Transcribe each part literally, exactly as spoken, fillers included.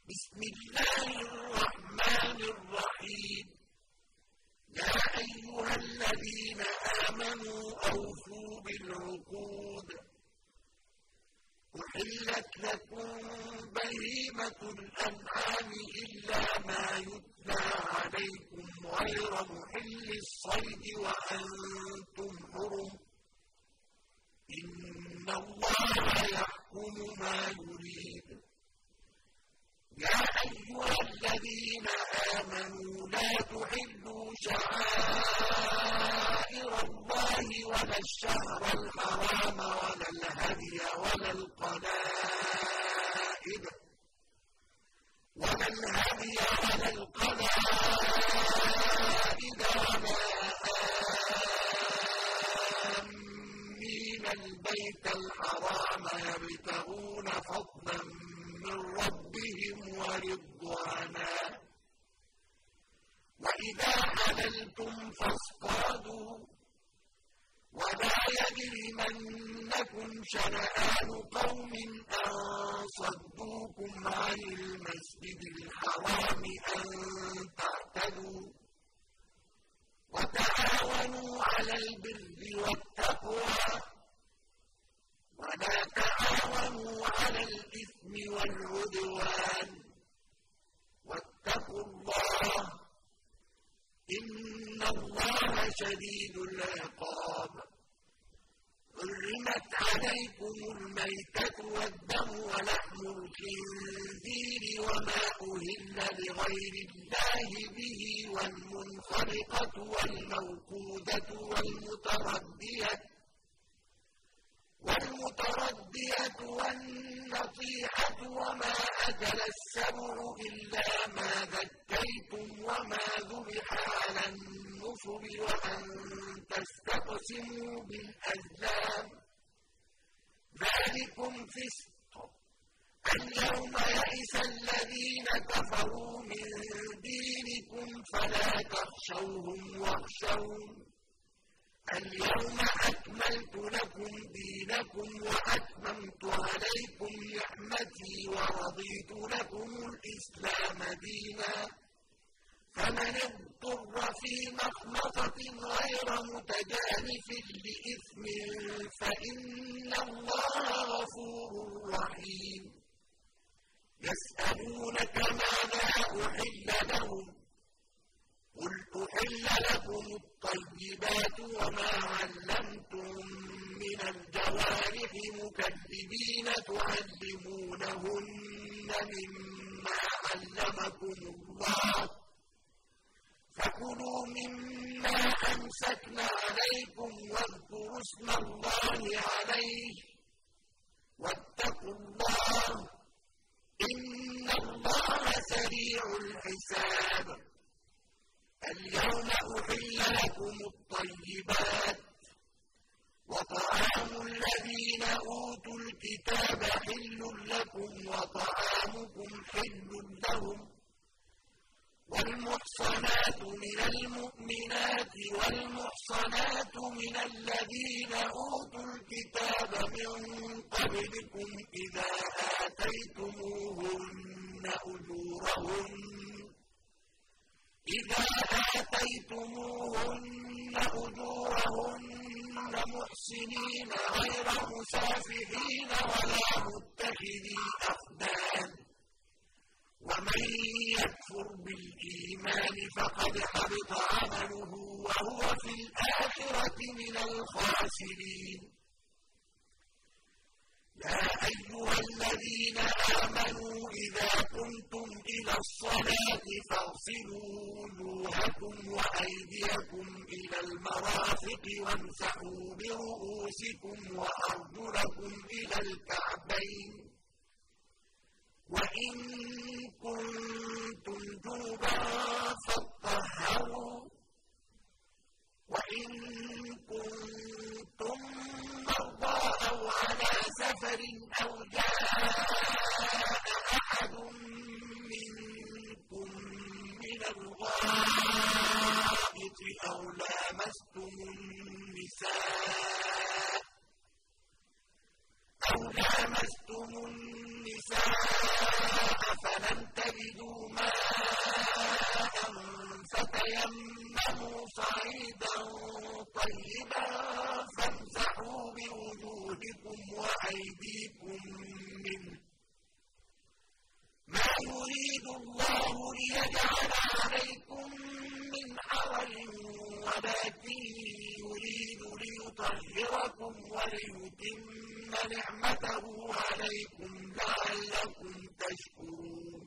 بسم الله الرحمن الرحيم يا أيها الذين آمنوا أوفوا بالعقود أحلت لكم بهيمة الأنعام إلا ما يتلى عليكم غير محل الصيد وأنتم حرم إن الله يحكم ما يريد يا أيها الذين آمنوا لا تحلوا شعائر الله ولا الشهر الحرام ولا الهدي ولا القلائد ولا الهدي ولا القلائد ولا آمين البيت الحرام يبتغون فضلا من ربهم ورضوانا وإذا حللتم فاصطادوا ولا يجرمنكم شنآن قوم أن صدوكم عن المسجد الحرام أن تعتدوا وتعاونوا على البر والتقوى ولا تعاونوا على الإثم والعدوان واتقوا الله إن الله شديد العقاب حرمت عليكم الميتة والدم ولحم الخنزير وما أهل لغير الله به والمنخلقة والموقوذة والمتردية والمتردية والنطيحة وما أكل السبع إلا ما ذكيتم وما ذبح على النصب وأن تستقسموا بالأزلام ذلكم فسق اليوم يئس الذين كفروا من دينكم فلا تخشوهم واخشون اليوم أكملت لكم دينكم وأتممت عليكم نعمتي ورضيت لكم الإسلام دينا فمن اضطر في مخمصة غير متجانف لإثم فإن الله غفور رحيم يسألونك ماذا أحل لهم قل أحل لكم الطيبات وما علمتم من الجوارح مكذبين تعلمونهن مما علمكم الله فكلوا مما أمسكنا عليكم واذكروا اسم الله عليه واتقوا الله إن الله سريع الحساب اليوم أحل لكم الطيبات وطعام الذين أوتوا الكتاب حل لكم وطعامكم حل لهم والمحصنات من المؤمنات والمحصنات من الذين أوتوا الكتاب من قبلكم إذا آتيتموهن أجورهن إذا آتيتموهن أجورهن محسنين غير مسافحين ولا متخذي أخدان ومن يكفر بالإيمان فقد حبط عمله وهو في الآخرة من الخاسرين يا أيها الذين آمنوا إذا قمتم إلى الصلاة فاغسلوا وجوهكم وأيديكم إلى المرافق وامسحوا برؤوسكم وأرجلكم إلى الكعبين وإن كنتم جنبا فاطهروا وإن كنتم مرضى أو على سفر أو جاء أحد منكم من الغائط أو لامستم النساء أو لامستم النساء فلم يريد الله ليجعل عليكم من حرج ولكن يريد ليطهركم وليتم نعمته عليكم لعلكم تشكرون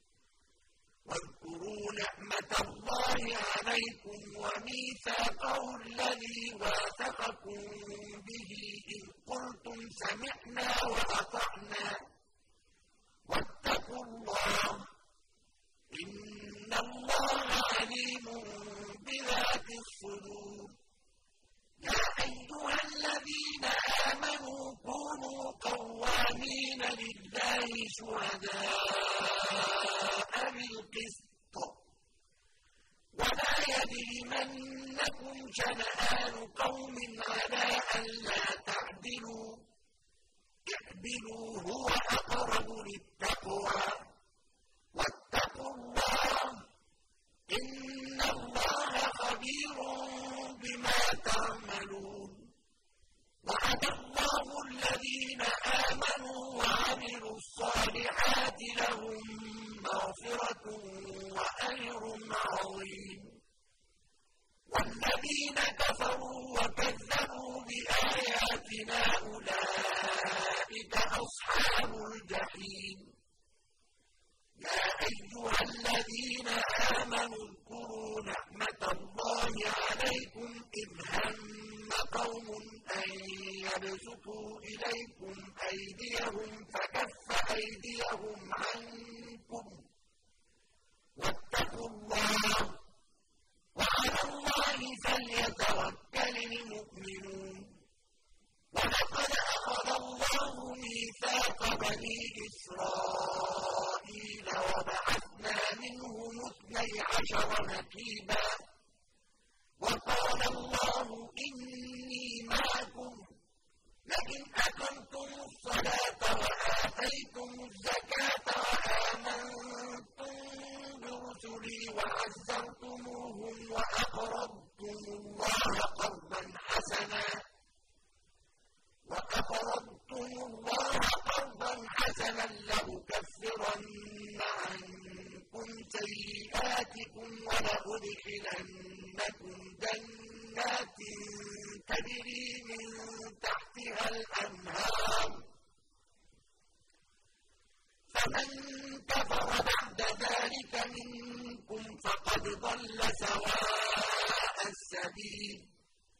واذكروا نعمة الله عليكم وميثاقه الذي واثقكم به إذ قلتم سمعنا وأطعنا واتقوا الله إن الله عليم بذات الصدور يا أيها الذين آمنوا كونوا قوامين لله شهداء بالقسط ولا يجرمنكم شنآن قوم على ألا تعدلوا اعدلوا هو أقرب للتقوى واتقوا الله إن الله خبير بما تعملون وعد الله الذين آمنوا وعملوا الصالحات لهم مغفرة وأجر عظيم والذين كفروا وكذبوا بآياتنا أولئك أصحاب الجحيم يا أيها الذين آمنوا اذكروا نعمة الله عليكم إذ هم قوم أن يبسطوا إليكم أيديهم فكف أيديهم عنكم واتقوا الله وعلى الله فليتوكل المؤمنون ولقد أخذ الله ميثاق بني إسرائيل وبعثنا منهم اثني عشر نقيبا وقال الله إني معكم لئن أقمتم الصلاة وآتيتم الزكاة وآمنتم برسلي وعزرتموهم وأقرضتم الله قرضا حسنا وأقرضتم الله قرضا حسنا لأكفرن عنكم سيئاتكم ولأدخلنكم جنات تجري من تحتها الأنهار فمن كفر بعد ذلك منكم فقد ضل سواء السبيل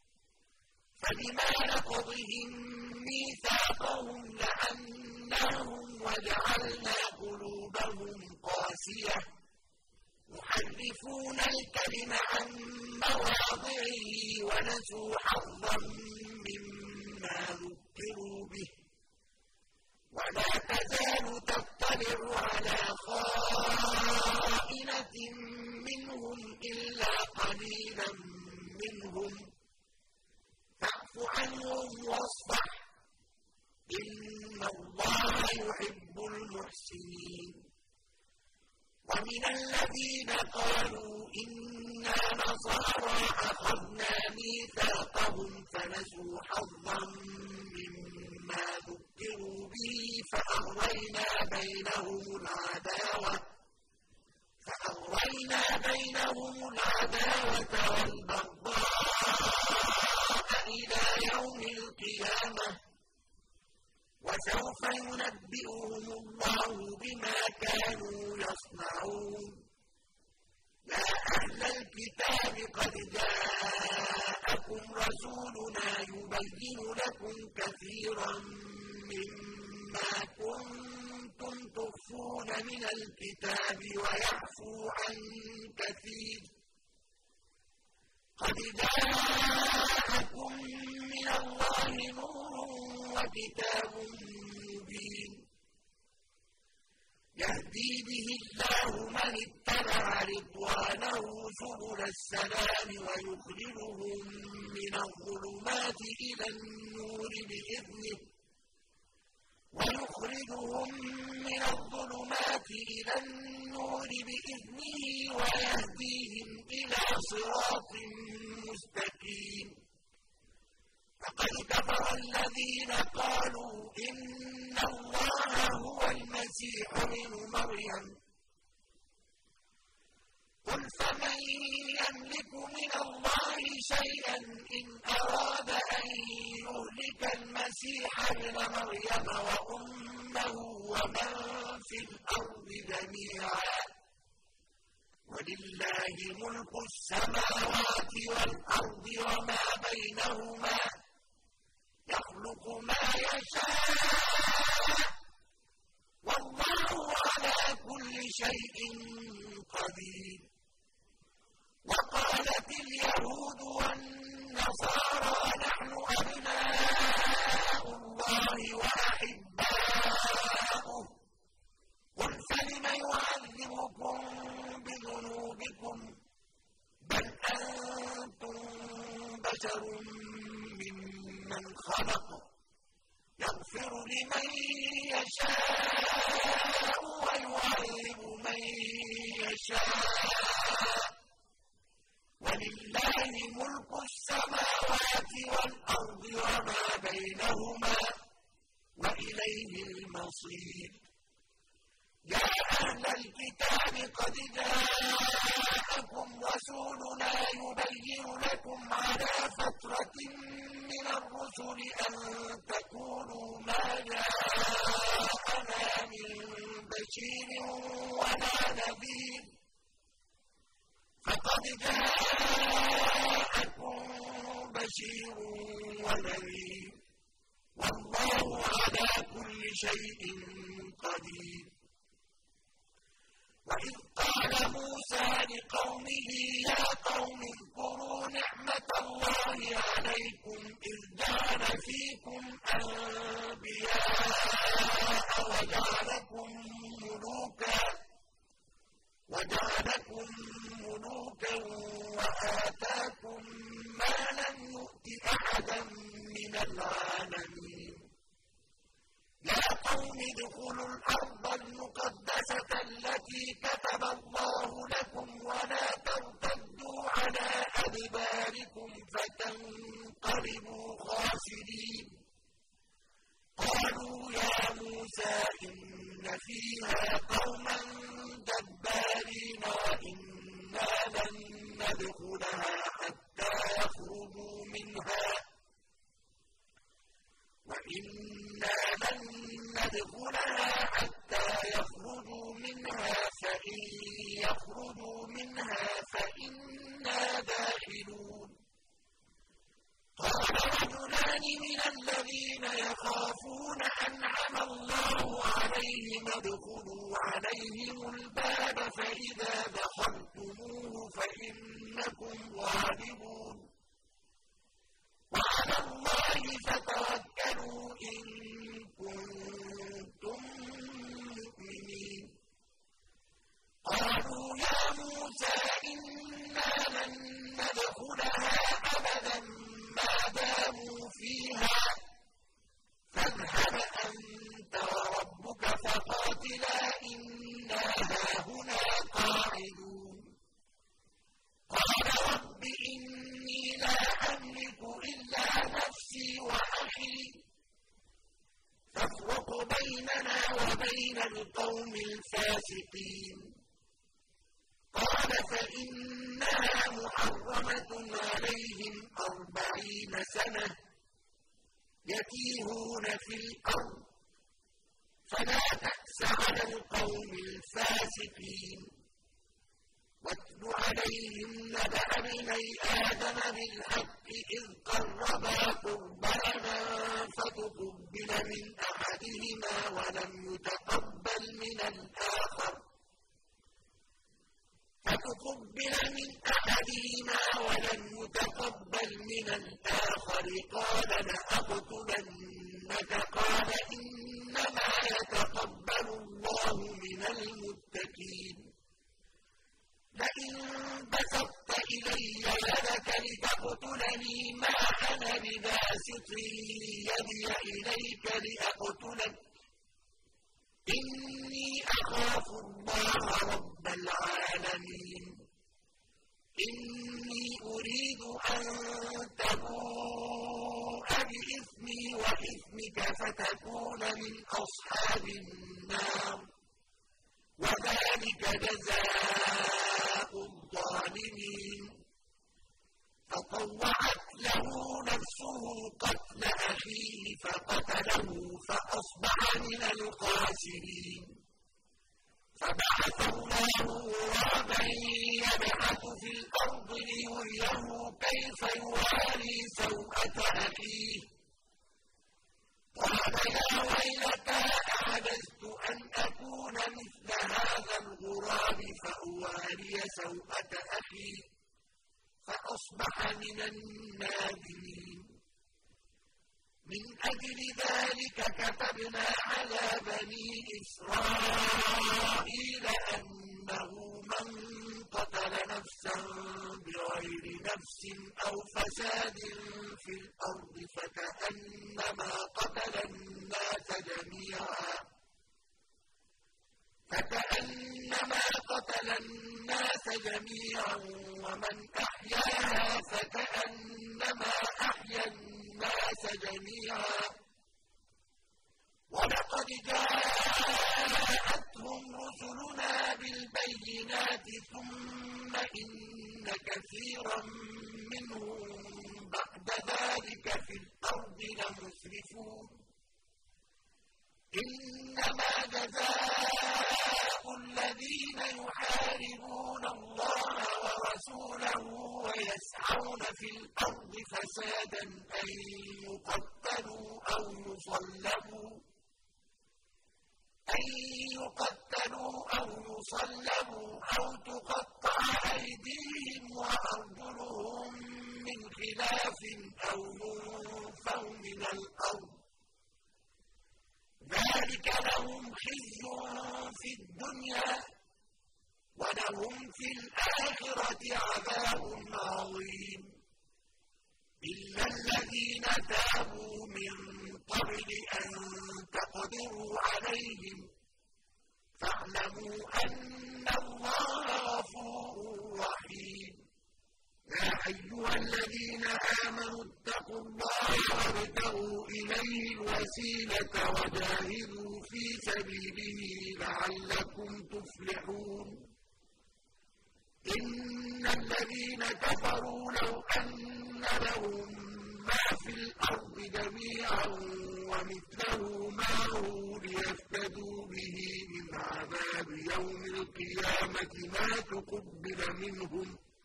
فبما نقضهم ميثاقهم لعناهم وجعلنا قلوبهم قاسية يحرفون الكلم عن مواضعه ونسوا حظا مما ذكروا به ولا تزال تطلع على خائنة منهم إلا قليلا منهم فاعف عنهم واصفح إن الله يحب المحسنين ومن الذين قالوا إنا نصارى أخذنا ميثاقهم فنسوا حظا مما ذكروا به فأغرينا بينهم العداوة فأغرينا بينهم العداوة والبغضاء إلى يوم القيامة وسوف ينبئهم الله بما كانوا يصنعون يا أهل الكتاب قد جاءكم رسولنا يبين لكم كثيرا مما كنتم تخفون من الكتاب ويعفو عن كثير قد جاءكم من الله نور وكتاب مبين يهدي به الله من اتبع رضوانه سبل السلام ويخرجهم من الظلمات إلى النور بإذنه ويخرجهم من الظلمات إلى النور بإذنه ويهديهم إلى صراط مستقيم فقد كفر الذين قالوا إن الله هو المسيح ابن مريم قل فمن يملك من الله شيئا إن أراد أن يهلك المسيح ابن مريم وأمه ومن في الأرض جميعا ولله ملك السماوات والأرض وما بينهما يخلق ما يشاء والله على كل شيء قدير. وقالت اليهود والنصارى نحن أبناء الله وأحباؤه قل فلم يعذبكم بذنوبكم بل أنتم بشر ممن خلق يغفر لمن يشاء ويعذب من يشاء ولله ملك السماوات والأرض وما بينهما وإليه المصير. يا أهل الكتاب قد جاءكم رسولنا يبين لكم على فترة من الرسل أن تقولوا ما جاءنا من بشير ولا نذير فقد جاءكم بشير ونذير والله على كل شيء قدير. وإذ قال موسى لقومه يا قوم اذكروا نعمة الله عليكم إذ جعل فيكم أنبياء وجعلكم ملوكا وجعلكم ملوكا وآتاكم ما لم يؤت أحدا من العالمين. يا قوم ادخلوا الأرض المقدسة التي كتب الله لكم ولا ترتدوا على أدباركم فتنقلبوا خاسرين. قالوا يا موسى إن فيها قوما جبارين وإنا لن ندخلها حتى يخرجوا منها وإنا لن ندخلها حتى يخرجوا منها فإن يخرجوا منها فإنا داخلون. قال رجلان من الذين يخافون أنعم الله عليهم ادخلوا عليهم الباب فإذا دخلتموه فإنكم غالبون وعلى الله فتوكلوا إن كنتم مؤمنين. قالوا يا موسى إنا لن ندخلها أبدا ما داموا فيها فاذهب أنت وربك فقاتلا إنا هاهنا قاعدون. قال رب إني لا أملك إلا نفسي وأخي فافرق بيننا وبين القوم الفاسقين. قال فإنها محرمة عليهم أربعين سنة يتيهون في الأرض فلا تأس على القوم الفاسقين. واتل عليهم نبأ ابني آدم بالحق إذ قربا قربانا فتقبل من أحدهما ولم يتقبل من الآخر فتقبل من أحدهما ولم يتقبل من الآخر قال لأقتلنك قال إنما يتقبل الله من المتقين. لئن بسطت إلي يدك لتقتلني ما أنا بباسط يدي إليك لأقتلك إني أخاف الله رب العالمين. إني أريد أن تبوء بإثمي وإثمك فتكون من أصحاب النار وذلك جزاء فقتله فأصبح من الخاسرين. فبعث الله غرابا يبحث في الأرض ليريه كيف يواري سوءة أخيه قال يا ويلتى أعجزت أن أكون مثل هذا الغراب فأواري سوءة أخي فأصبح من النادمين. من أجل ذلك كتبنا على بني إسرائيل أنه من قتل نفسا بغير نفس أو فساد في الأرض فكأنما قتل الناس جميعا فكأنما قتل الناس جميعا ومن أحياها فكأنما أحيا الناس جميعا. ولقد جاءتهم رسلنا بالبينات ثم إن كثيرا منهم بعد ذلك في الأرض لمسرفون. إنما جزاء الذين يحاربون الله ورسوله ويسعون في الأرض فسادا أن يقتلوا أو يصلبوا أن يقتلوا أو يصلبوا أو تقطع أيديهم وأرجلهم من خلاف أو ينفوا من الأرض ذلك لهم خزي في الدنيا ولهم في الآخرة عذاب عظيم. إلا الذين تابوا من قبل أن تقدروا عليهم فاعلموا أن الله غفور رحيم. يا أيها الذين آمنوا اتقوا الله وابتغوا إليه الوسيلة وجاهدوا في سبيله لعلكم تفلحون. إن الذين كفروا لو أن لهم ما في الأرض جميعا ومثله معه ليفتدوا به من عذاب يوم القيامة ما تقبل منهم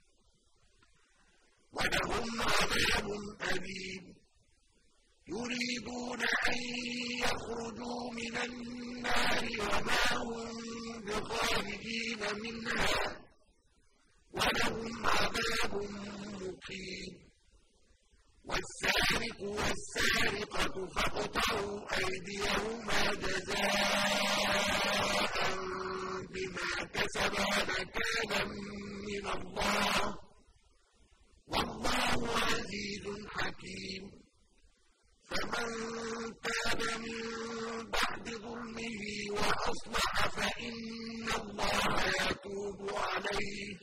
ولهم عذاب أليم. يريدون أن يخرجوا من النار وما هم بخارجين منها ولهم عذاب مقيم. والسارق والسارقة فاقطعوا أيديهما جزاء بما كسبا نكالا من الله والله عزيز حكيم. فمن تاب من بعد ظلمه وأصلح فإن الله يتوب عليه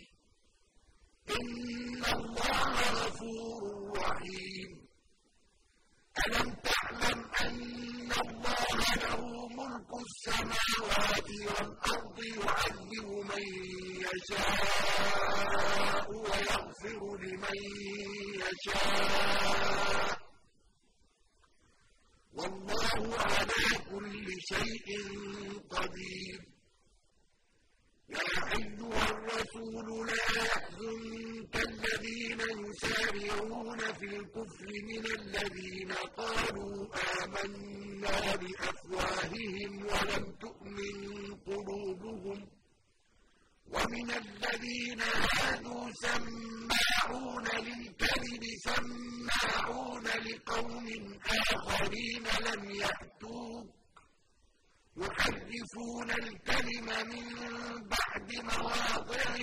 إن الله غفور رحيم. ألم تعلم أن الله له ملك السماوات والأرض يعذب من يشاء ويغفر لمن يشاء والله على كل شيء قدير. يا أيها الرسول لا يحزنك الذين يسارعون في الكفر من الذين قالوا آمنا بأفواههم ولم تؤمن قلوبهم ومن الذين هادوا سماعون للكذب سماعون لقوم آخرين لم يأتوك يحرفون الكلم من بعد مواضعه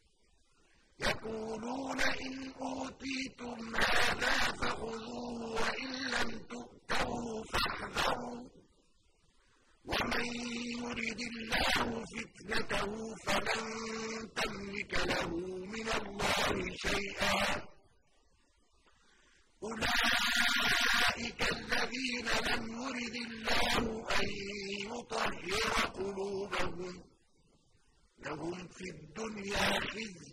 يقولون إن أوتيتم هذا فخذوه وإن لم تؤتوه فاحذروا ومن يرد الله فتنته فلن تملك له من الله شيئا. أولئك الذين لم يرد الله أن يطهر قلوبهم لهم في الدنيا خزي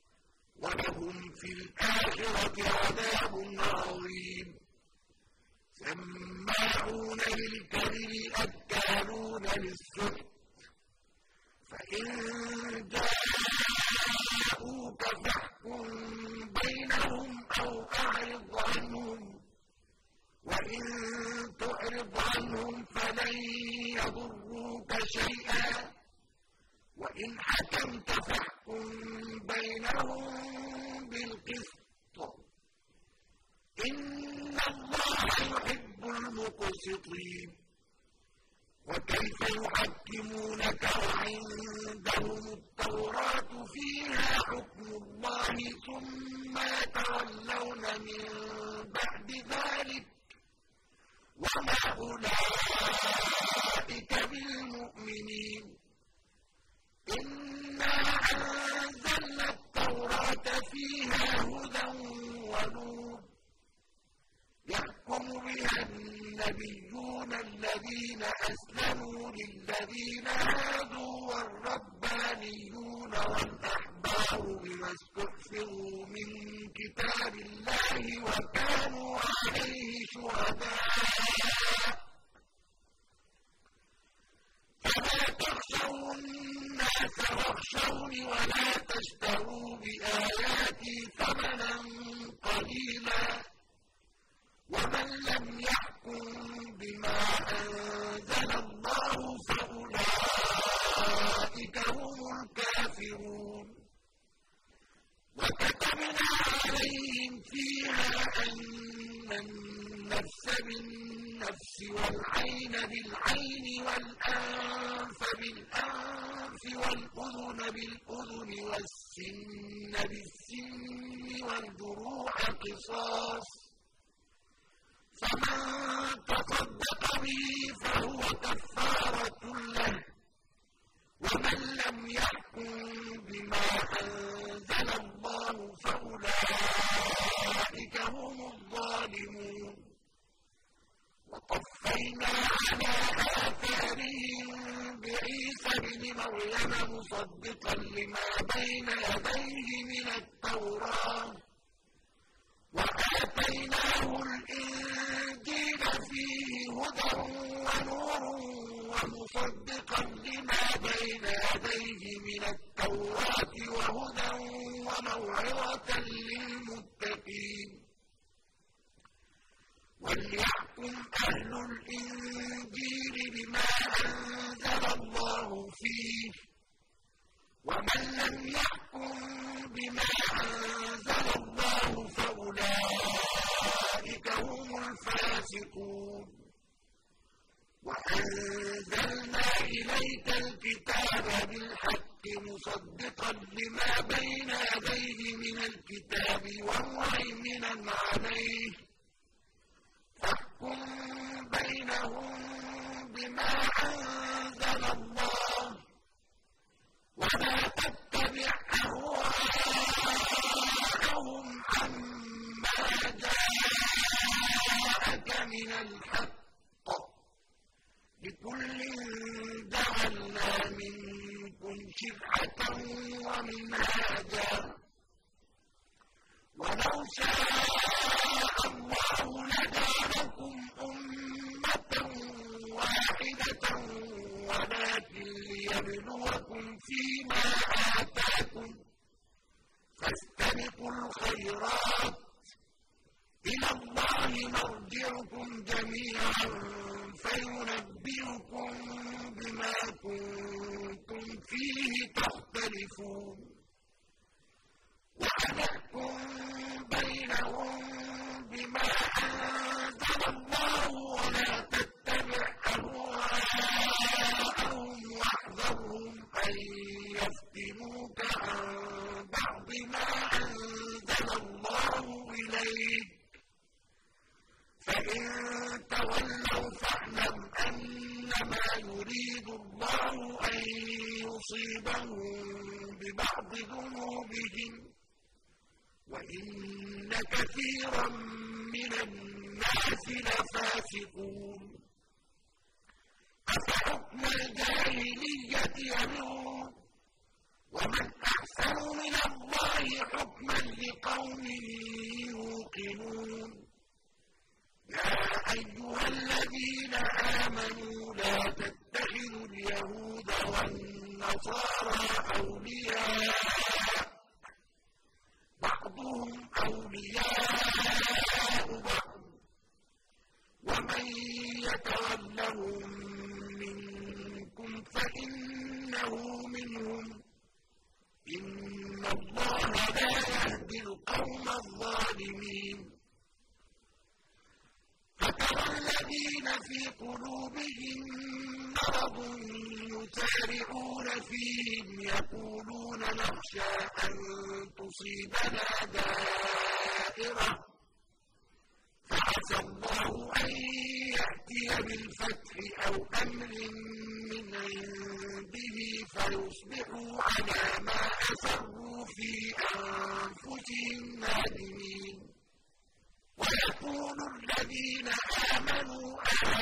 ولهم في الآخرة عذاب عظيم. سماعون للكذب أكالون للسحت فإن جاءوك فاحكم بينهم أو أعرض عنهم وإن تعرض عنهم فلن يضروك شيئا وإن حكمت فاحكم بينهم بالقسط إن الله يحب المقسطين وكيف يحكمونك وعندهم التوراة فيها حكم الله ثم يتولون من بعد ذلك وما أولئك بالمؤمنين إنا أنزلنا التوراة فيها هدى ونور يحكم بها النبيون الذين أسلموا للذين هادوا والربانيون والأحبار بما استحفظوا من كتاب الله وكانوا عليه شهداء فلا تخشوا الناس واخشوني ولا تشتروا بآياتي ثمنا قليلا ومن لم يحكم بما أنزل الله فأولئك هم الكافرون وكتبنا عليهم فيها أن النفس بالنفس والعين بالعين والأنف بالأنف والأذن بالأذن والسن بالسن والجروح قصاص فمن تصدق به فهو كفارة له ومن لم يحكم بما أنزل الله فأولئك هم الظالمون وقفينا على آثارهم بعيسى ابن مريم مصدقا لما بين يديه من التوراة وآتيناه الإنجيل فيه هدى ونور ومصدقا لما بين يديه من التوراة وهدى وموعظة للمتقين وليحكم أهل الإنجيل بما أنزل الله فيه ومن لم يحكم بما أنزل الله فأولئك هم الفاسقون وأنزلنا إليك الكتاب بالحق مصدقا لما بين يديه من الكتاب ومهيمنا عليه فاحكم بينهم بما أنزل الله ولا تتبع أهواءهم عما جاءك من الحق لكل جعلنا منكم شرعة ومنهاجا ولو شاء الله لجعلكم أمة واحدة ولكن ليبلوكم فيما آتاكم فاستبقوا الخيرات إلى الله مرجعكم جميعا فينبئكم بما كنتم فيه تختلفون وأنحكم بينهم بما أنزل الله ولا تتبع أهواءهم واحذرهم أن يفتنوك عن بعض ما أنزل الله إليك فإن تولوا فاعلم أنما يريد الله أن يصيبهم ببعض ذنوبهم وإن كثيرا من الناس لفاسقون أفحكم الجاهلية يبغون ومن أحسن من الله حكما لقوم يوقنون يا أيها الذين آمنوا لا تتخذوا اليهود والنصارى أولياء بعضهم أولياء بعض ومن يتولهم منكم فإنه منهم إن الله لا يهدي القوم الظالمين فترى الذين في قلوبهم مرض يسارعون فيهم يقولون نخشى أن تصيبنا دائرة فعسى الله أن يأتي بالفتح أو أمر من عنده فيصبحوا على ما أسروا في أنفسهم نادمين ويقول الذين آمنوا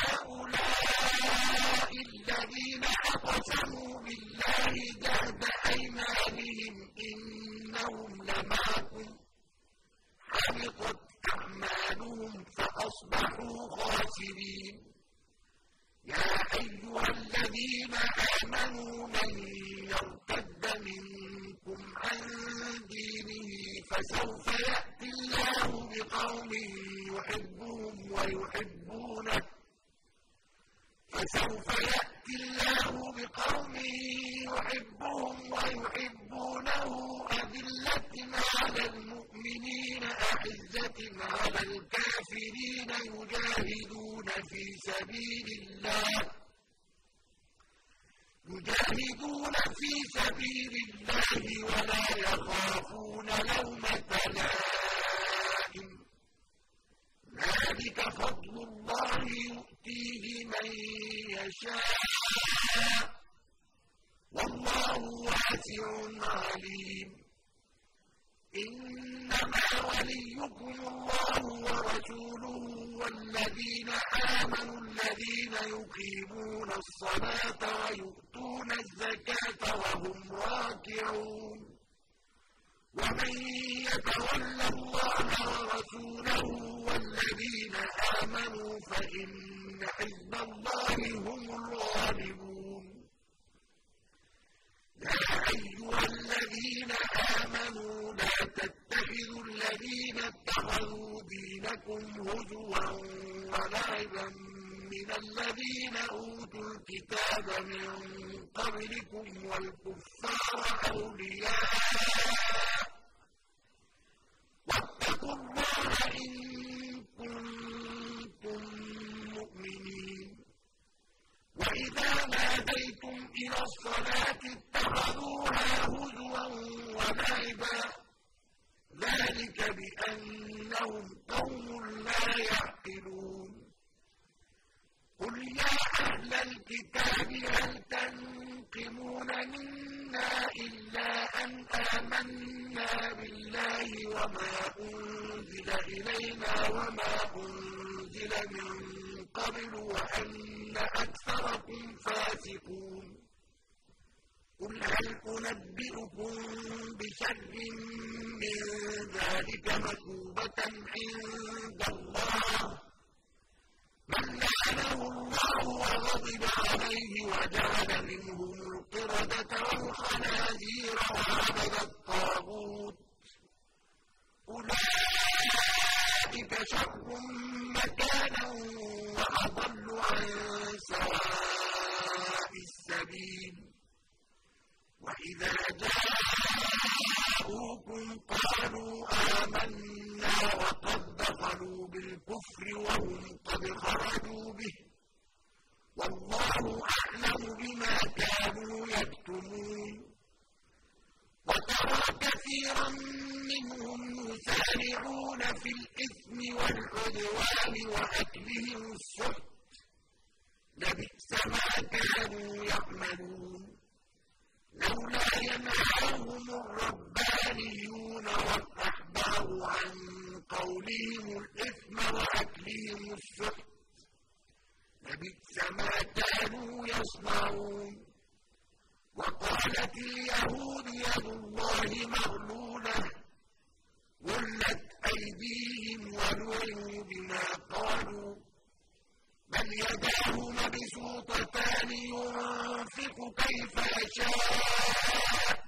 أهؤلاء الذين أقسموا بالله جهد أيمانهم إنهم لمعكم حبطت أعمالهم فأصبحوا خاسرين يا أيها الذين آمنوا من يرتد منكم عن دينه فسوف يأتي الله بقوم يحبهم ويحبونه فسوف يأتي الله بقوم يحبهم ويحبونه أذلة على المؤمنين أعزة على الكافرين يجاهدون في سبيل الله يجاهدون في سبيل الله ولا يخافون لومة لائم ذلك فضل الله يؤتيه من يشاء والله واسع عليم إنما وليكم الله ورسوله والذين آمنوا الذين يقيمون الصلاة ويؤتون الزكاة وهم راكعون ومن يتول الله ورسوله والذين آمنوا فإن حزب الله هم الغالبون يا أيها الذين آمنوا لا تتخذوا الذين اتخذوا دينكم هزوا ولعبا من الذين أوتوا الكتاب من قبلكم والكفار أولياء واتقوا الله إن كنتم مؤمنين وإذا ناديتم إلى الصلاة اتخذوها هزوا ولعبا ذلك بأنهم قوم لا يعقلون قل يا أهل الكتاب هل تنقمون منا إلا أن آمنا بالله وما أنزل إلينا وما أنزل من قبل وأن أكثركم فاسقون قل هل أنبئكم بشر من ذلك مثوبة عند الله من لعنه الله وغضب عليه وجعل منهم القردة والخنازير وعبد الطاغوت أولئك شر مكانا وأضل عن سواء السبيل وإذا جاءوكم قالوا آمنا وقد دخلوا بالكفر وهم قد خرجوا به والله أعلم بما كانوا يكتمون وترى كثيرا منهم يسارعون في الإثم والعدوان وأكلهم السحت لبئس ما كانوا يعملون لولا ينهاهم الربانيون والأحبار عن قولهم الإثم وأكلهم السحت لبئس ما كانوا يصنعون وقالت اليهود يد الله مغلولة غلت أيديهم ولعنوا بما قالوا يعملون بل يداه مبسوطتان ينفق كيف يشاء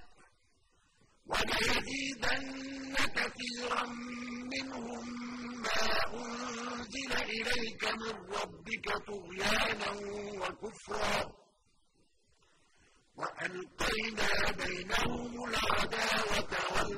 وليزيدن كثيرا منهم ما أنزل إليك من ربك طغيانا وكفرا وألقينا بينهم العداوة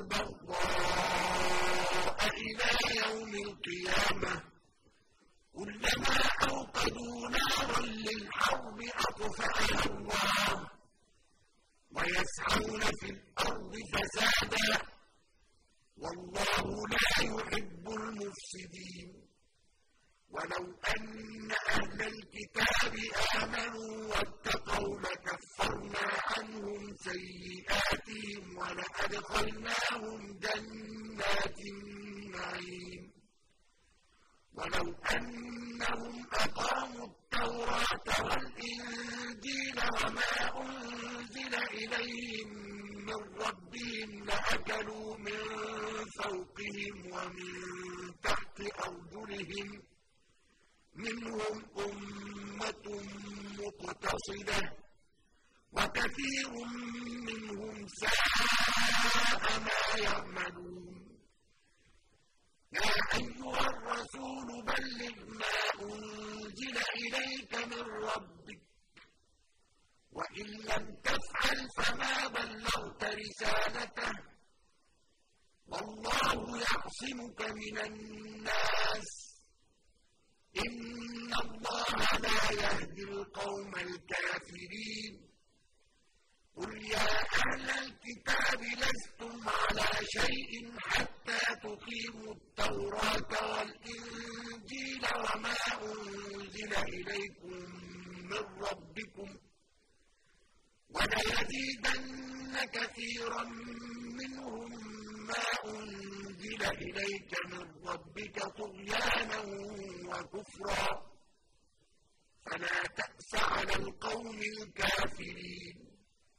والبغضاء إلى يوم القيامة كلما أوقدوا نارا للحرب أطفأها الله ويسعون في الأرض فسادا والله لا يحب المفسدين ولو أن أهل الكتاب آمنوا واتقوا لكفرنا عنهم سيئاتهم ولأدخلناهم جنات النعيم ولو أنهم أقاموا التوراة والإنجيل وما أنزل إليهم من ربهم لأكلوا من فوقهم ومن تحت أرجلهم منهم أمة مقتصدة وكثير منهم ساء ما يعملون يا أيها الرسول بلغ ما أنزل إليك من ربك وإن لم تفعل فما بلغت رسالته والله يعصمك من الناس إن الله لا يهدي القوم الكافرين قل يا أهل الكتاب لستم على شيء حتى تقيموا التوراة والإنجيل وما أنزل إليكم من ربكم وليزيدن كثيرا منهم ما أنزل إليك من ربك طغيانا وكفرا فلا تأس على القوم الكافرين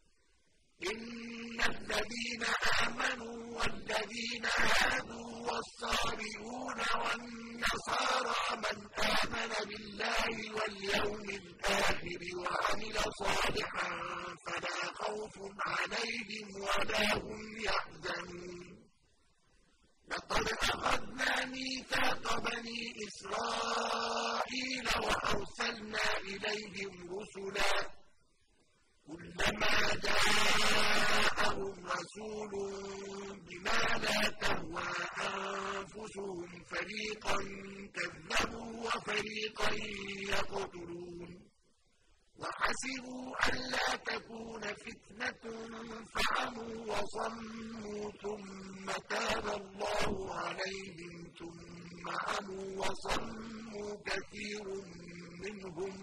إن الذين آمنوا والذين هادوا والصابئون والنصارى من آمن بالله واليوم الآخر وعمل صالحا فلا خوف عليهم ولا هم يحزنون لقد أخذنا ميثاق بني إسرائيل وأرسلنا إليهم رسلا كلما جاءهم رسول بما لا تهوى أنفسهم فريقا كذبوا وفريقا يقتلون وحسبوا ألا تكون فتنة فعموا وصموا ثم تاب الله عليهم ثم عموا وصموا كثير منهم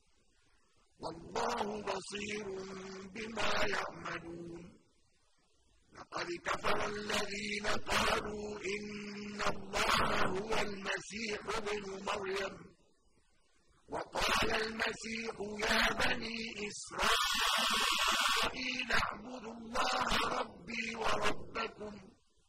والله بصير بما يعملون لقد كفر الذين قالوا إن الله هو المسيح ابن مريم وقال المسيح يا بني إسرائيل اعبدوا الله ربي وربكم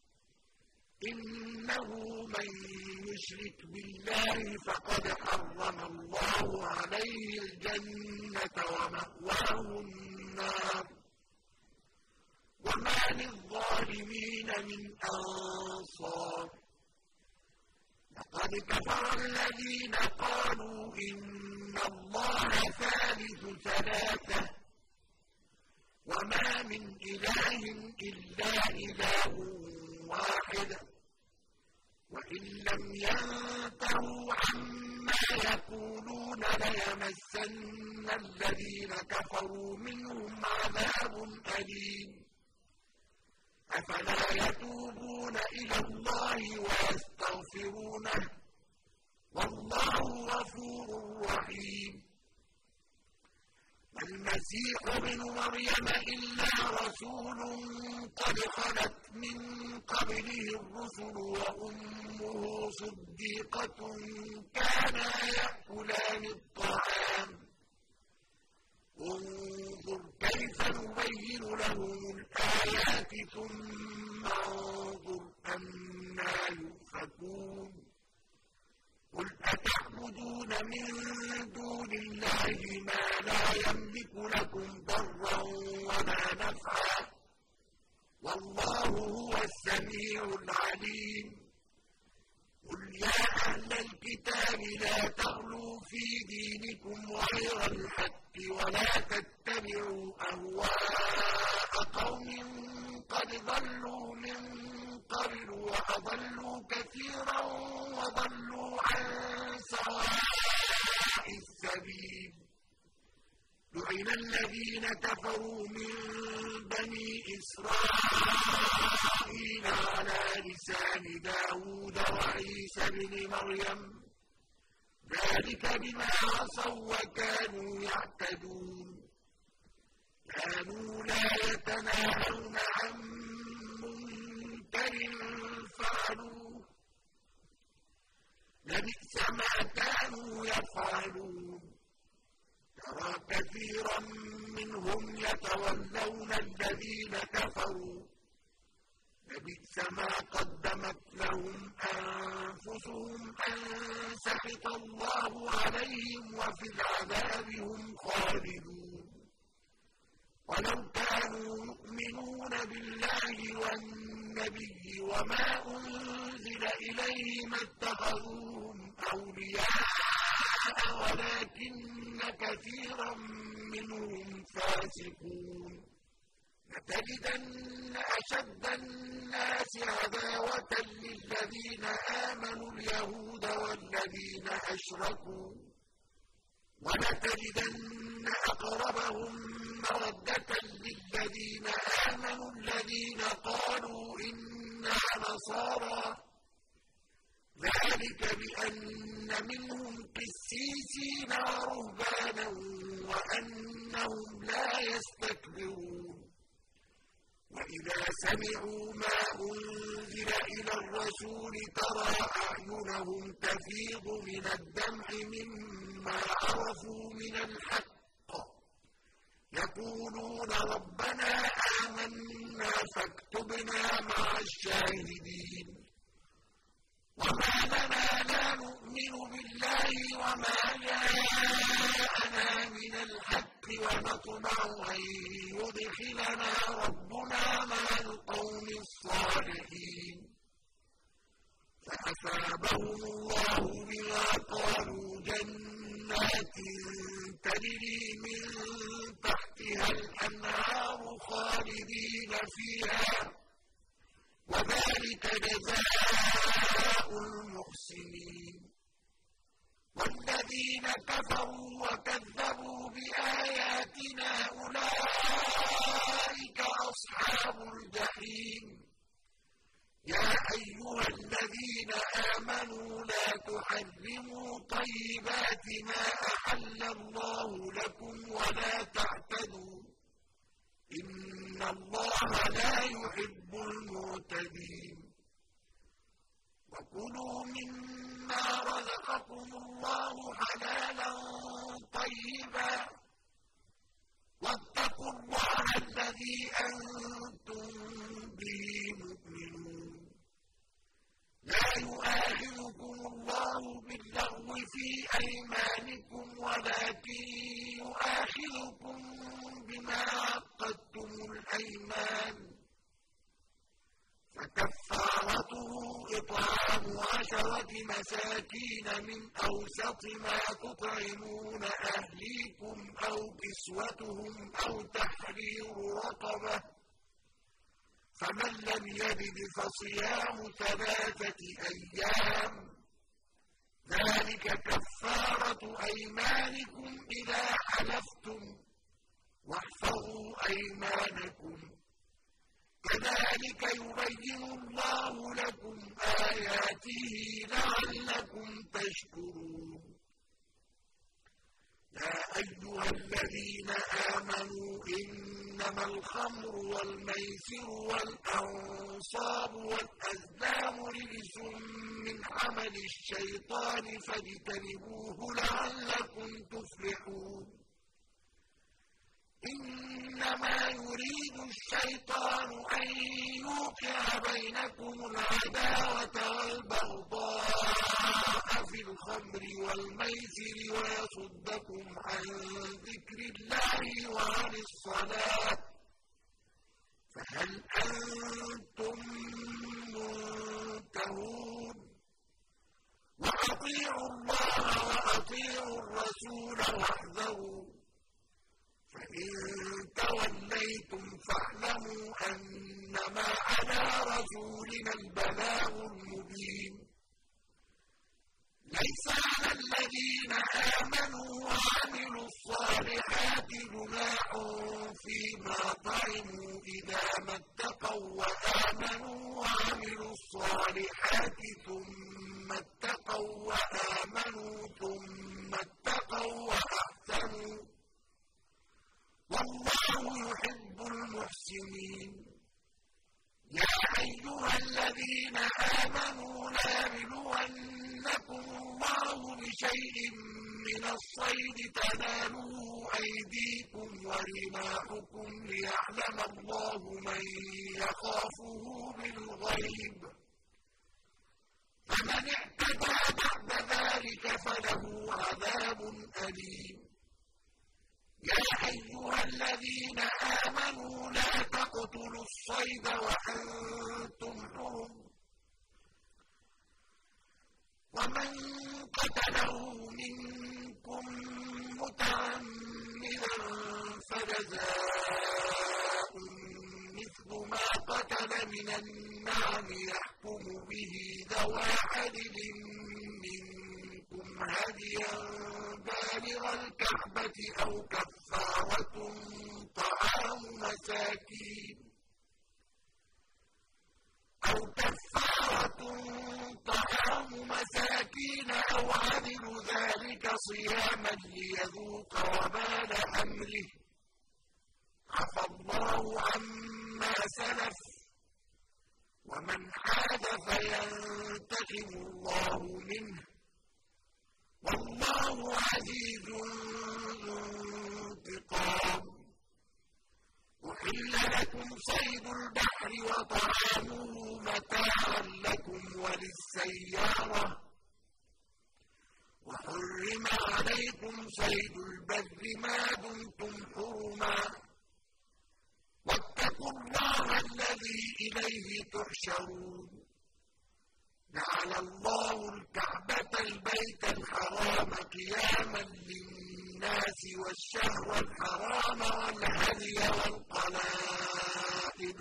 إنه من يشرك بالله فقد حرم الله عليه الجنة ومأواه النار وما للظالمين من أنصار لقد كفر الذين قالوا إن الله ثالث ثلاثة وما من إله إلا إله واحد وإن لم ينتهوا عما يقولون ليمسن الذين كفروا منهم عذاب أليم أفلا يتوبون إلى الله ويستغفرونه والله غفور رحيم المسيح ابن مريم إلا رسول قد خلت من قبله الرسل وأمه صديقة كانا يأكلان الطعام انظر كيف نبين لهم الآيات ثم انظر أنى يؤفكون قل أتعبدون السميع العليم قل يا أهل الكتاب لا تغلوا في دينكم غير الحق ولا تتبعوا أهواء قوم قد ضلوا من قبل وأضلوا كثيرا وضلوا عن سواء السبيل لعن الذين كفروا من بني إسرائيل على لسان داود وعيسى بن مريم ذلك بما عصوا وكانوا يعتدون كانوا لا يتناهون عن منكر فعلوه لبئس ما كانوا يفعلون ترى كثيرا منهم يتولون الذين كفروا لبئس ما قدمت لهم أنفسهم أن سخط الله عليهم وفي العذاب هم خالدون ولو كانوا يؤمنون بالله والنبي وما أنزل إليه ما اتخذوهم أولياء ولكن كثيرا منهم فاسقون لتجدن أشد الناس عداوة للذين آمنوا اليهود والذين أشركوا ولتجدن أقربهم مودة للذين آمنوا الذين قالوا إنا نصارى ذلك بأن منهم قسيسين ورهبانا وأنهم لا يستكبرون وإذا سمعوا ما أنزل إلى الرسول ترى أعينهم تفيض من الدمع مما عرفوا من الحق يقولون ربنا آمنا فاكتبنا مع الشاهدين وما لنا لا نؤمن بالله وما جاءنا من الحق ونطمع أن يدخلنا ربنا مع القوم الصالحين فأثابهم الله بما قالوا جنات تجري من تحتها الأنهار خالدين فيها وذلك جزاء المحسنين والذين كفروا وكذبوا بآياتنا أولئك أصحاب الجحيم يا أيها الذين آمنوا لا تحرموا طيبات ما أحل الله لكم ولا تعتدوا إن الله لا يحب المعتدين وكلوا مما رزقكم الله حلالا طيبا واتقوا الله الذي أنتم به مؤمنون لا يؤاخذكم الله باللغو في أيمانكم ولكن يؤاخذكم بما عقدتم الأيمان فكفارته إطعام عشرة مساكين من أوسط ما تطعمون أهليكم أو كسوتهم أو تحرير رقبة فمن لم يجد فصيام ثلاثة أيام ذلك كفارة أيمانكم إذا حلفتم واحفظوا أيمانكم كذلك يبين الله لكم آياته لعلكم تشكرون يا أيها الذين آمنوا إنما الخمر والميسر والأنصاب والأزلام رجس من عمل الشيطان فاجتنبوه لعلكم تفلحون إنما يريد الشيطان أن يوقع بينكم العداوة والبغضاء في الخمر والميسر ويصدكم عن ذكر الله وعن الصلاة فهل أنتم تفلحون وأطيعوا الله وأطيعوا الرسول واحذروا فإن توليتم فاعلموا أنما على رسولنا البلاغ المبين ليس على الذين آمنوا وعملوا الصالحات جناح فيما طعموا إذا ما اتقوا وآمنوا وعملوا الصالحات ثم اتقوا وآمنوا ثم اتقوا وأحسنوا والله يحب المحسنين يا أيها الذين آمنوا ليبلونكم الله بشيء من الصيد تناله أيديكم ورماحكم ليعلم الله من يخافه بالغيب فمن اعتدى بعد ذلك فله عذاب أليم يا أيها الذين آمنوا لا تقتلوا الصيد وأنتم حرم ومن قتله منكم متعمدا فجزاء مثل ما قتل من النعم يحكم به ذوى عدل منكم هديا بالغ الكعبة أو كفارة طعام مساكين أو كفارة طعام مساكين أو عدل ذلك صياما ليذوق وبال أمره عفى الله عما سلف ومن عاد فينتقم الله منه والله عزيز ذو انتقام أحل لكم صيد البحر وطعامه متاعا لكم وللسيارة وحرم عليكم صيد البر ما دمتم حرما واتقوا الله الذي إليه تحشرون جعل الله الكعبة البيت الحرام قياما للناس والشهر الحرام والهدي والقلائد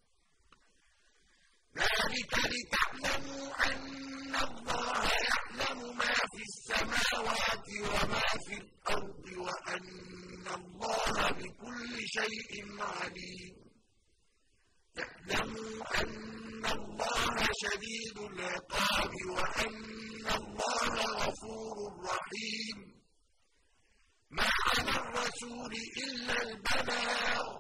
ذلك لتعلموا أن الله يعلم ما في السماوات وما في الأرض وأن الله بكل شيء عليم اعلموا أن الله شديد العقاب وأن الله غفور رحيم ما على الرسول إلا البلاغ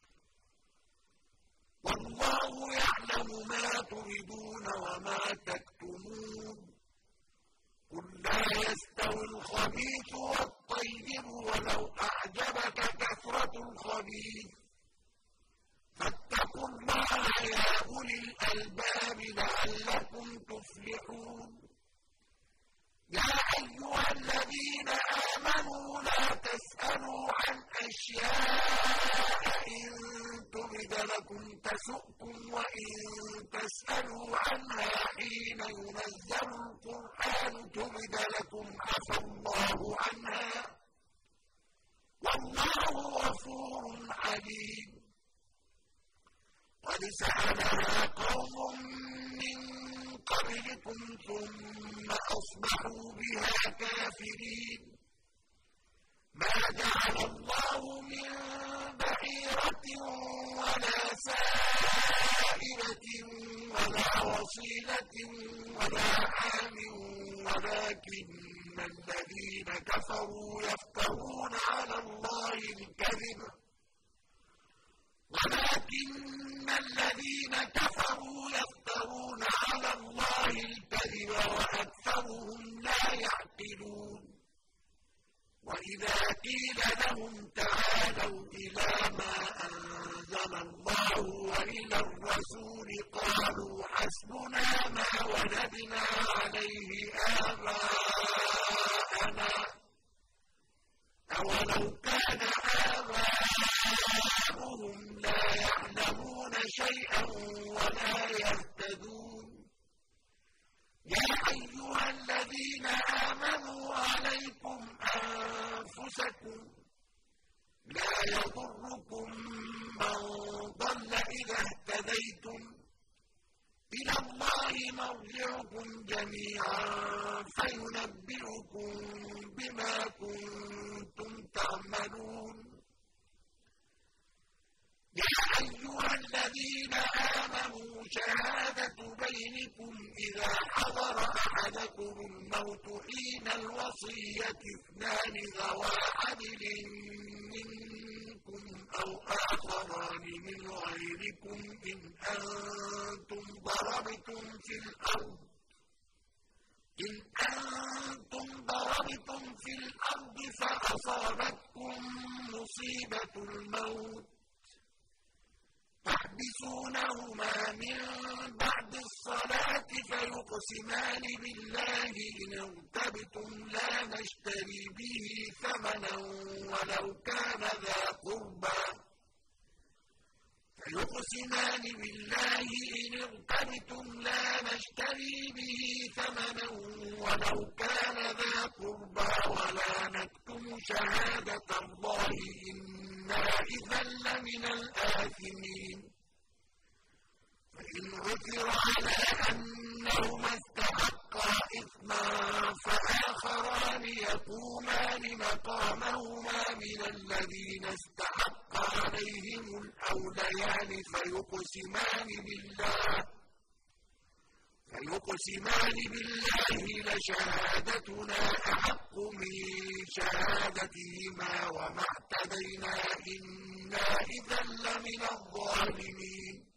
والله يعلم ما تبدون وما تكتمون قل لا يستوي الخبيث والطيب ولو أعجبك كثرة الخبيث فاتقوا الله يا أولي الألباب لعلكم تفلحون يا أيها الذين آمنوا لا تسألوا عن أشياء إن تبد لكم تسؤكم وإن تسألوا عنها حين ينزل القرآن تبد لكم عفى الله عنها والله غفور حليم قد سألها قوم من قبلكم ثم أصبحوا بها كافرين ما جعل الله من بحيرة ولا سائبة ولا وصيلة ولا عام ولكن الذين كفروا يفترون على الله الكذب ولكن الذين كفروا يفترون على الله الكذب وأكثرهم لا يعقلون وإذا قيل لهم تعالوا إلى ما أنزل الله وإلى الرسول قالوا حسبنا ما وجدنا عليه آباءنا أولو كان آباؤهم لا يعلمون شيئا ولا يهتدون تهتدون لا يضركم من ضل إذا اهتديتم إلى الله مرجعكم جميعا فينبئكم بما كنتم تعملون يا أيها الذين آمنوا شهادة بينكم إذا حضر أحدكم الموت حين الوصية اثنان ذوى عدل منكم أو آخران من غيركم إن أنتم ضربتم في الأرض إن أنتم ضربتم في الأرض فأصابتكم مصيبة الموت تحبسونهما من بعد الصلاة فيقسمان بالله إن ارتبتم لا نشتري به ثمنا ولو كان ذا قربى فيقسمان بالله إن ارتبتم لا نشتري به ثمنا ولو كان ذا قربى ولا نكتم شهادة الله إنا إذا لمن الآثمين فإن عثر على أنهما استحقا إثما فآخران يقومان مقامهما من الذين استحق عليهم الأوليان فيقسمان بالله فيقسمان بالله لشهادتنا أحق من شهادتهما وما اعتدينا إنا إذا لمن الظالمين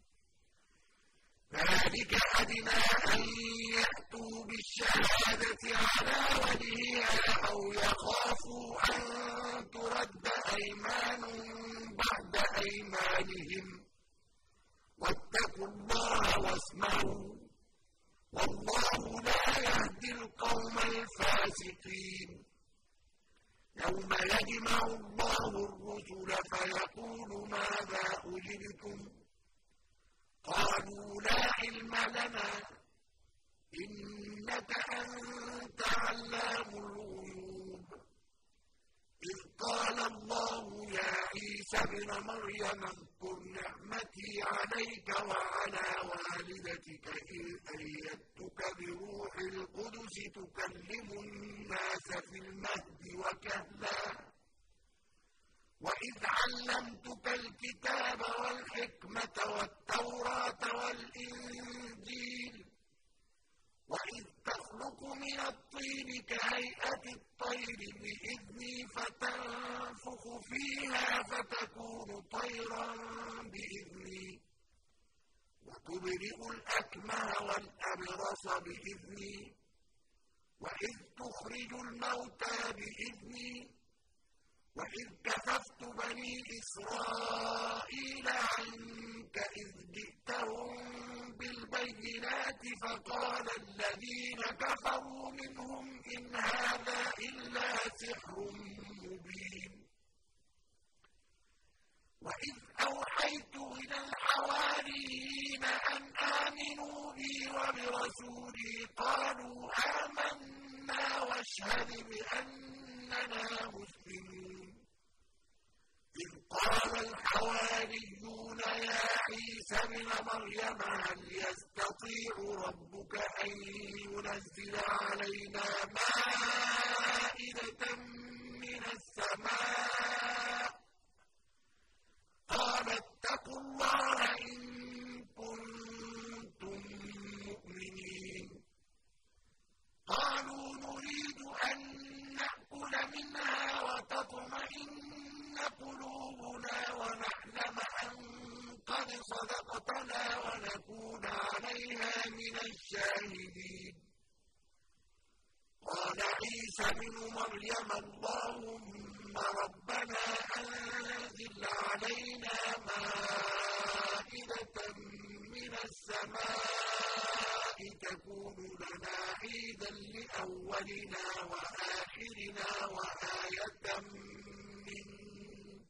ذلك أدنى أن يأتوا بالشهادة على وجهها أو يخافوا أن ترد أيمان بعد أيمانهم واتقوا الله واسمعوا والله لا يهدي القوم الفاسقين يوم يجمع الله الرسل فيقول ماذا أجبتم قالوا لا علم لنا إنك أنت علام الغيوب إذ قال الله يا عيسى ابن مريم اذكر نعمتي عليك وعلى والدتك إذ أيدتك بروح القدس تكلم الناس في المهد وكهلا وإذ علمتك الكتاب والحكمة والتوراة والإنجيل وإذ تخلق من الطين كهيئة الطير بإذني فتنفخ فيها فتكون طيرا بإذني وتبرئ الأكمه والأبرص بإذني وإذ تخرج الموتى بإذني وإذ كففت بني إسرائيل عنك إذ جئتهم بالبينات فقال الذين كفروا منهم إن هذا إلا سحر مبين وإذ أوحيت إلى الحواريين أن آمنوا بي وبرسولي قالوا آمنا واشهد بأننا مسلمون إذ قال الحواريون يا عيسى ابن مريم هل يستطيع ربك أن ينزل علينا مائدة من السماء قال اتقوا الله إن كنتم مؤمنين قالوا نريد أن نأكل منها وتطمئن قلوبنا ونعلم أن قد صدقتنا ونكون عليها من الشاهدين قال عيسى ابن مريم اللهم ربنا أنزل علينا مائدة من السماء تكون لنا عيدا لأولنا وآخرنا وآية منك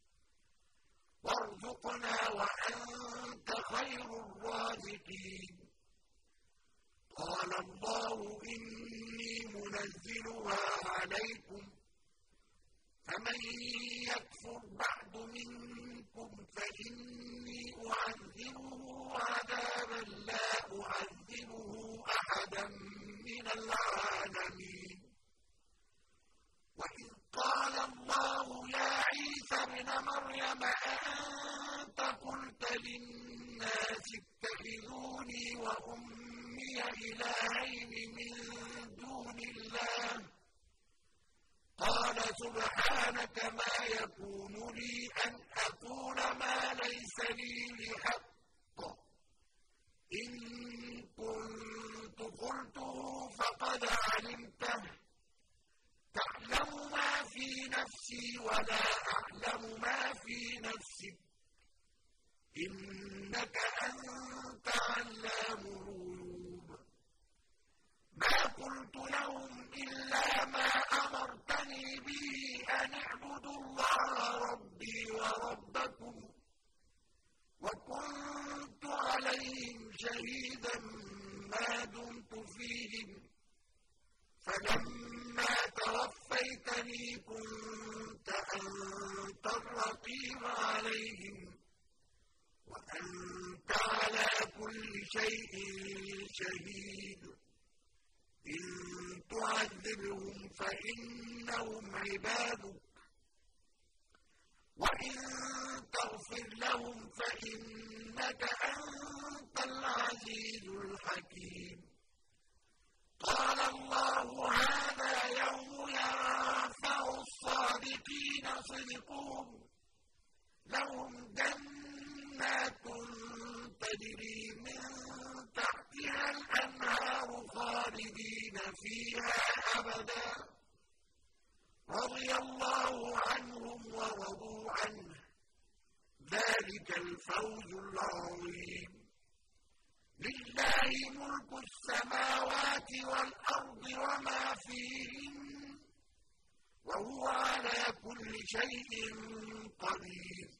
وارزقنا وأنت خير الرازقين قال الله إني منزلها عليكم فمن يكفر بعد منكم فإني أعذبه عذابا لا أعذبه أحدا من العالمين. وإذ قال الله يا عيسى ابن مريم أأنت قلت للناس اتخذوني وأمي إلهين من دون الله قال سبحانك ما يكون لي أن أقول ما ليس لي بحق إن كنت قلته فقد علمته تعلم ما في نفسي ولا أعلم ما في نفسك إنك أنت علام الغيوب. ما قلت لهم إلا ما أمرتني به أن اعبدوا الله ربي وربكم وكنت عليهم شهيدا ما دمت فيهم فلما توفيتني كنت أنت الرقيب عليهم وأنت على كل شيء شهيد. إن تعذبهم فإنهم عبادك وإن تغفر لهم فإنك أنت العزيز الحكيم. قال الله هذا يوم ينفع الصادقين صدقهم لهم جنات تجري من تحتها الأنهار خالدين فيها أبدا رضي الله عنهم ورضوا عنه ذلك الفوز العظيم. لله ملك السماوات والأرض وما فيهن وهو على كل شيء قدير.